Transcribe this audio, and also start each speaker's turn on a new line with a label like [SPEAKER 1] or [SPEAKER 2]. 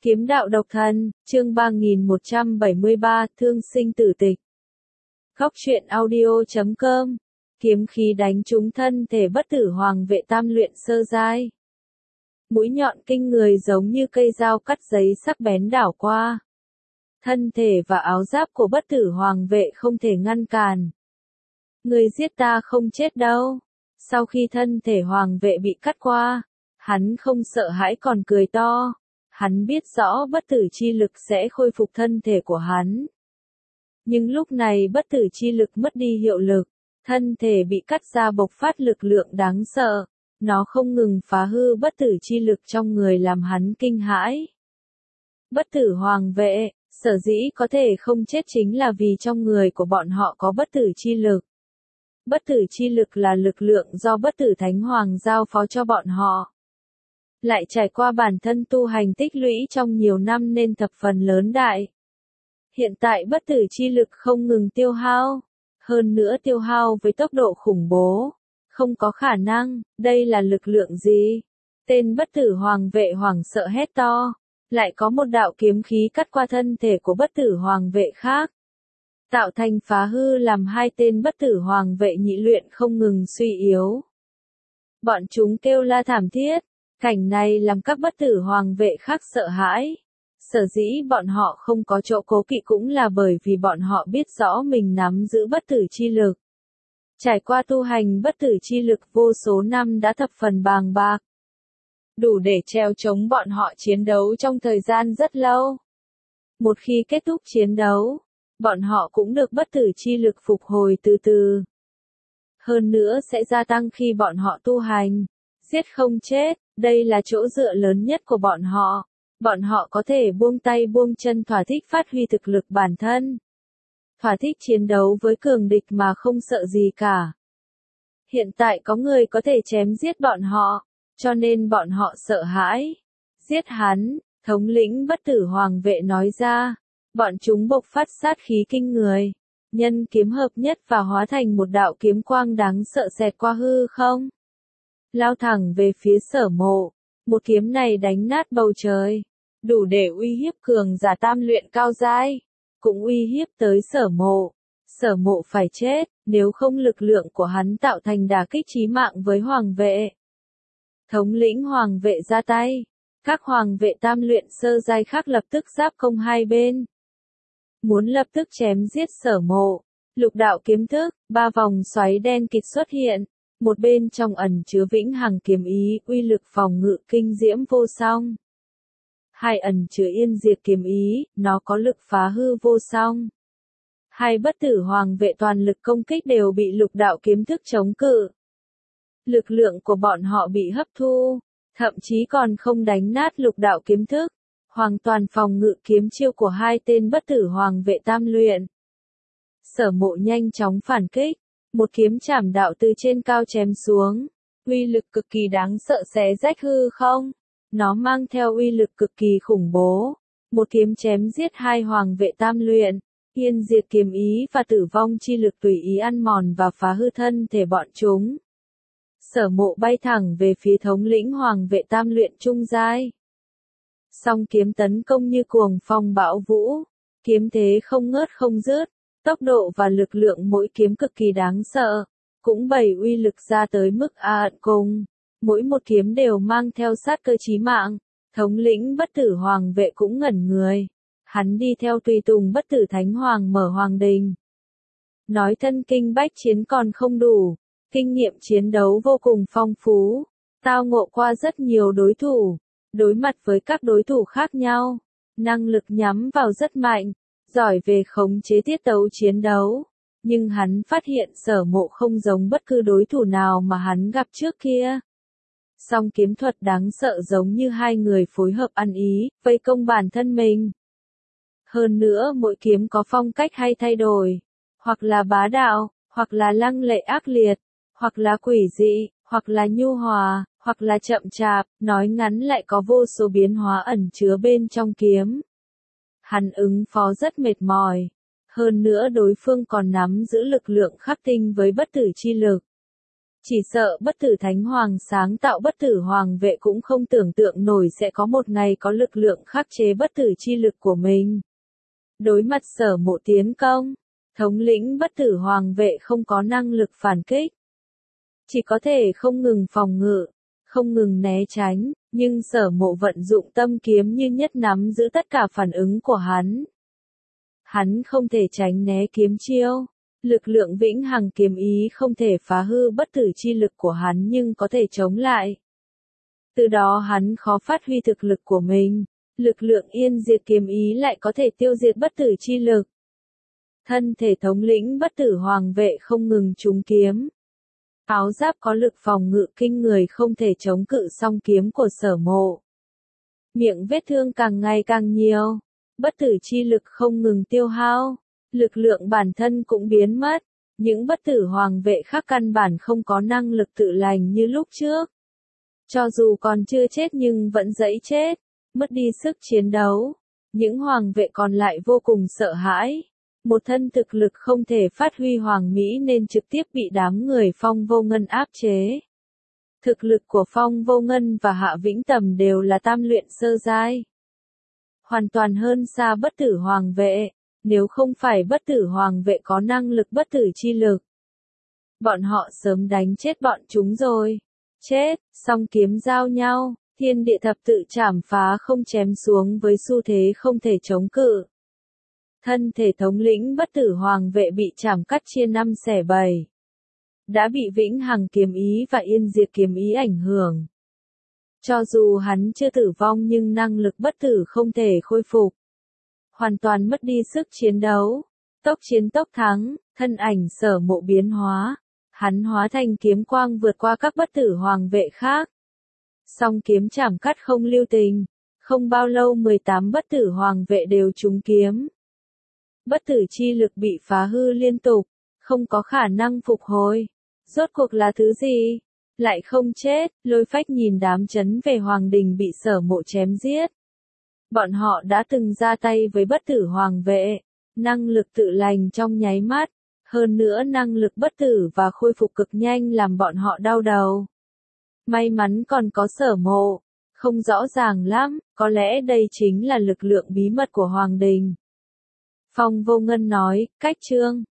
[SPEAKER 1] Kiếm đạo độc thân, chương 3173, thương sinh tử tịch. Góc truyện audio.com. Kiếm khí đánh trúng thân thể bất tử hoàng vệ tam luyện sơ giai. Mũi nhọn kinh người giống như cây dao cắt giấy sắc bén đảo qua. Thân thể và áo giáp của bất tử hoàng vệ không thể ngăn cản. Người giết ta không chết đâu. Sau khi thân thể hoàng vệ bị cắt qua, hắn không sợ hãi còn cười to. Hắn biết rõ bất tử chi lực sẽ khôi phục thân thể của hắn. Nhưng lúc này bất tử chi lực mất đi hiệu lực, thân thể bị cắt ra bộc phát lực lượng đáng sợ, nó không ngừng phá hư bất tử chi lực trong người làm hắn kinh hãi. Bất tử hoàng vệ, sở dĩ có thể không chết chính là vì trong người của bọn họ có bất tử chi lực. Bất tử chi lực là lực lượng do bất tử thánh hoàng giao phó cho bọn họ. Lại trải qua bản thân tu hành tích lũy trong nhiều năm nên thập phần lớn đại. Hiện tại bất tử chi lực không ngừng tiêu hao, hơn nữa tiêu hao với tốc độ khủng bố. Không có khả năng, đây là lực lượng gì? Tên bất tử hoàng vệ hoảng sợ hét to, lại có một đạo kiếm khí cắt qua thân thể của bất tử hoàng vệ khác. Tạo thành phá hư làm hai tên bất tử hoàng vệ nhị luyện không ngừng suy yếu. Bọn chúng kêu la thảm thiết. Cảnh này làm các bất tử hoàng vệ khác sợ hãi. Sở dĩ bọn họ không có chỗ cố kỵ cũng là bởi vì bọn họ biết rõ mình nắm giữ bất tử chi lực. Trải qua tu hành bất tử chi lực vô số năm đã thập phần bàng bạc. Đủ để treo chống bọn họ chiến đấu trong thời gian rất lâu. Một khi kết thúc chiến đấu, bọn họ cũng được bất tử chi lực phục hồi từ từ. Hơn nữa sẽ gia tăng khi bọn họ tu hành. Giết không chết, đây là chỗ dựa lớn nhất của bọn họ. Bọn họ có thể buông tay buông chân thỏa thích phát huy thực lực bản thân. Thỏa thích chiến đấu với cường địch mà không sợ gì cả. Hiện tại có người có thể chém giết bọn họ, cho nên bọn họ sợ hãi. Giết hắn, thống lĩnh bất tử hoàng vệ nói ra. Bọn chúng bộc phát sát khí kinh người. Nhân kiếm hợp nhất và hóa thành một đạo kiếm quang đáng sợ xẹt qua hư không. Lao thẳng về phía Sở Mộ, một kiếm này đánh nát bầu trời, đủ để uy hiếp cường giả tam luyện cao giai, cũng uy hiếp tới Sở Mộ. Sở Mộ phải chết, nếu không lực lượng của hắn tạo thành đả kích chí mạng với hoàng vệ. Thống lĩnh hoàng vệ ra tay, các hoàng vệ tam luyện sơ giai khác lập tức giáp công hai bên. Muốn lập tức chém giết Sở Mộ, lục đạo kiếm thức, ba vòng xoáy đen kịt xuất hiện. Một bên trong ẩn chứa vĩnh hằng kiếm ý, uy lực phòng ngự kinh diễm vô song. Hai ẩn chứa yên diệt kiếm ý, nó có lực phá hư vô song. Hai bất tử hoàng vệ toàn lực công kích đều bị lục đạo kiếm thức chống cự. Lực lượng của bọn họ bị hấp thu, thậm chí còn không đánh nát lục đạo kiếm thức, hoàn toàn phòng ngự kiếm chiêu của hai tên bất tử hoàng vệ tam luyện. Sở Mộ nhanh chóng phản kích. Một kiếm chảm đạo từ trên cao chém xuống, uy lực cực kỳ đáng sợ xé rách hư không. Nó mang theo uy lực cực kỳ khủng bố. Một kiếm chém giết hai hoàng vệ tam luyện, yên diệt kiếm ý và tử vong chi lực tùy ý ăn mòn và phá hư thân thể bọn chúng. Sở Mộ bay thẳng về phía thống lĩnh hoàng vệ tam luyện trung giai. Song kiếm tấn công như cuồng phong bão vũ, kiếm thế không ngớt không dứt. Tốc độ và lực lượng mỗi kiếm cực kỳ đáng sợ, cũng bày uy lực ra tới mức tận cùng. Mỗi một kiếm đều mang theo sát cơ chí mạng. Thống lĩnh bất tử hoàng vệ cũng ngẩn người. Hắn đi theo tùy tùng bất tử thánh hoàng mở hoàng đình. Nói thân kinh bách chiến còn không đủ, kinh nghiệm chiến đấu vô cùng phong phú. Tao ngộ qua rất nhiều đối thủ, đối mặt với các đối thủ khác nhau. Năng lực nhắm vào rất mạnh. Giỏi về khống chế tiết tấu chiến đấu, nhưng hắn phát hiện Sở Mộ không giống bất cứ đối thủ nào mà hắn gặp trước kia. Song kiếm thuật đáng sợ giống như hai người phối hợp ăn ý, vây công bản thân mình. Hơn nữa mỗi kiếm có phong cách hay thay đổi, hoặc là bá đạo, hoặc là lăng lệ ác liệt, hoặc là quỷ dị, hoặc là nhu hòa, hoặc là chậm chạp, nói ngắn lại có vô số biến hóa ẩn chứa bên trong kiếm. Hắn ứng phó rất mệt mỏi. Hơn nữa đối phương còn nắm giữ lực lượng khắc tinh với bất tử chi lực. Chỉ sợ bất tử thánh hoàng sáng tạo bất tử hoàng vệ cũng không tưởng tượng nổi sẽ có một ngày có lực lượng khắc chế bất tử chi lực của mình. Đối mặt Sở Mộ tiến công, thống lĩnh bất tử hoàng vệ không có năng lực phản kích. Chỉ có thể không ngừng phòng ngự, không ngừng né tránh, nhưng Sở Mộ vận dụng tâm kiếm như nhất nắm giữ tất cả phản ứng của hắn. Hắn không thể tránh né kiếm chiêu. Lực lượng vĩnh hằng kiếm ý không thể phá hư bất tử chi lực của hắn nhưng có thể chống lại. Từ đó hắn khó phát huy thực lực của mình. Lực lượng yên diệt kiếm ý lại có thể tiêu diệt bất tử chi lực. Thân thể thống lĩnh bất tử hoàng vệ không ngừng trúng kiếm. Áo giáp có lực phòng ngự kinh người không thể chống cự song kiếm của Sở Mộ. Miệng vết thương càng ngày càng nhiều. Bất tử chi lực không ngừng tiêu hao. Lực lượng bản thân cũng biến mất. Những bất tử hoàng vệ khác căn bản không có năng lực tự lành như lúc trước. Cho dù còn chưa chết nhưng vẫn dẫy chết. Mất đi sức chiến đấu. Những hoàng vệ còn lại vô cùng sợ hãi. Một thân thực lực không thể phát huy hoàng mỹ nên trực tiếp bị đám người Phong Vô Ngân áp chế. Thực lực của Phong Vô Ngân và Hạ Vĩnh Tầm đều là tam luyện sơ giai. Hoàn toàn hơn xa bất tử hoàng vệ. Nếu không phải bất tử hoàng vệ có năng lực bất tử chi lực, bọn họ sớm đánh chết bọn chúng rồi. Chết, song kiếm giao nhau, thiên địa thập tự chảm phá không chém xuống với xu thế không thể chống cự. Thân thể thống lĩnh bất tử hoàng vệ bị chảm cắt chia 5 xẻ 7. Đã bị vĩnh hằng kiếm ý và yên diệt kiếm ý ảnh hưởng. Cho dù hắn chưa tử vong nhưng năng lực bất tử không thể khôi phục. Hoàn toàn mất đi sức chiến đấu. Tốc chiến tốc thắng, thân ảnh Sở Mộ biến hóa. Hắn hóa thành kiếm quang vượt qua các bất tử hoàng vệ khác. Song kiếm chảm cắt không lưu tình. Không bao lâu 18 bất tử hoàng vệ đều trúng kiếm. Bất tử chi lực bị phá hư liên tục. Không có khả năng phục hồi. Rốt cuộc là thứ gì? Lại không chết. Lôi Phách nhìn đám chấn về hoàng đình bị Sở Mộ chém giết. Bọn họ đã từng ra tay với bất tử hoàng vệ, năng lực tự lành trong nháy mắt, hơn nữa năng lực bất tử và khôi phục cực nhanh làm bọn họ đau đầu. May mắn còn có Sở Mộ, không rõ ràng lắm, có lẽ đây chính là lực lượng bí mật của Hoàng Đình. Phong Vô Ngân nói, cách chương